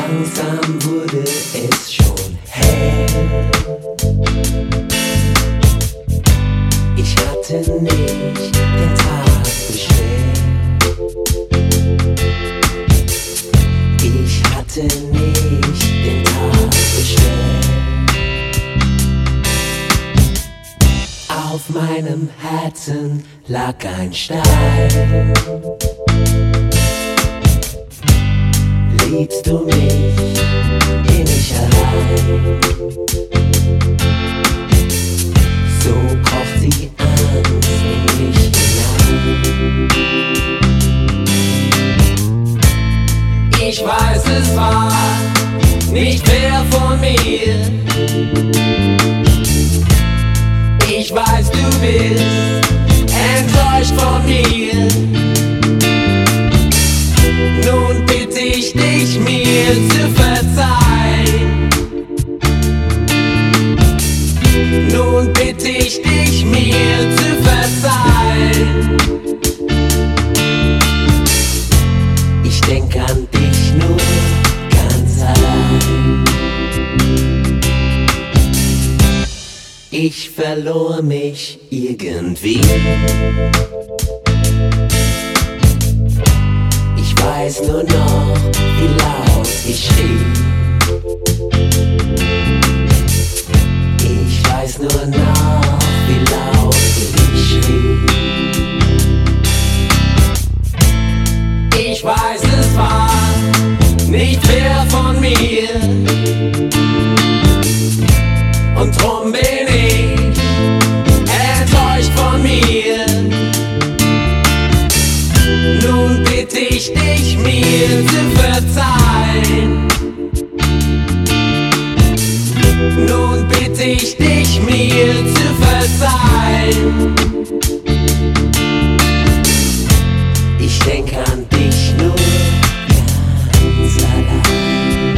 Langsam wurde es schon hell. Ich hatte nicht den Tag bestellt. Ich hatte nicht den Tag bestellt. Auf meinem Herzen lag ein Stein. Liebst du mich, bin ich allein. So kroch die Angst in mich hinein. Ich weiß, es war nicht fair von mir. Ich weiß, du bist enttäuscht von mir. Nun bitte ich dich, mir zu verzeihen. Nun bitte ich dich, mir zu verzeihen. Ich denk an dich nur ganz allein. Ich verlor mich irgendwie. Ich weiß nur noch, wie laut ich schrie. Ich weiß nur noch, wie laut ich schrie. Ich weiß, es war nicht fair von mir. Und drum bin ich enttäuscht von mir. Nun bitte ich dich, mir zu verzeihen. Nun bitte ich dich, mir zu verzeihen. Ich denk an dich nur ganz allein.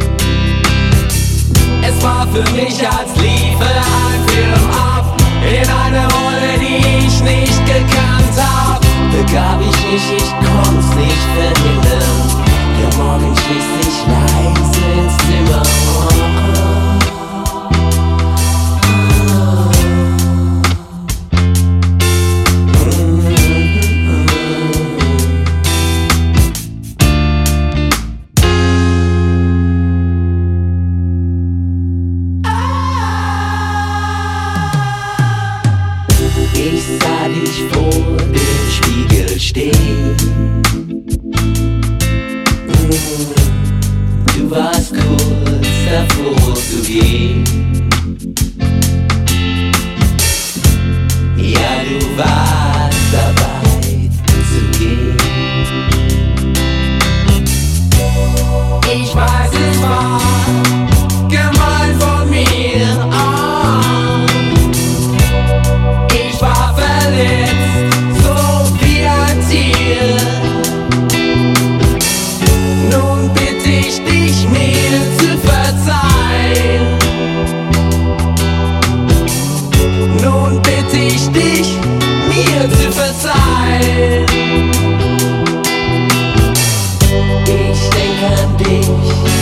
Es war für mich, als liefe ein Film ab, in eine Rolle, die ich nicht gekannt hab. Begab ich mich, ich konnt's nicht verhindern. Der Morgen schließt sich leise ins Zimmer. Ich sah dich vor dem Spiegel stehen. Du warst kurz davor zu gehen. Ja, du warst dabei zu gehen. Ich weiß, es war gemein von mir. Ich war verletzt, so wie ein Tier. Nun bitte ich dich, mir zu verzeihen. Nun bitte ich dich, mir zu verzeihen. Ich denk an dich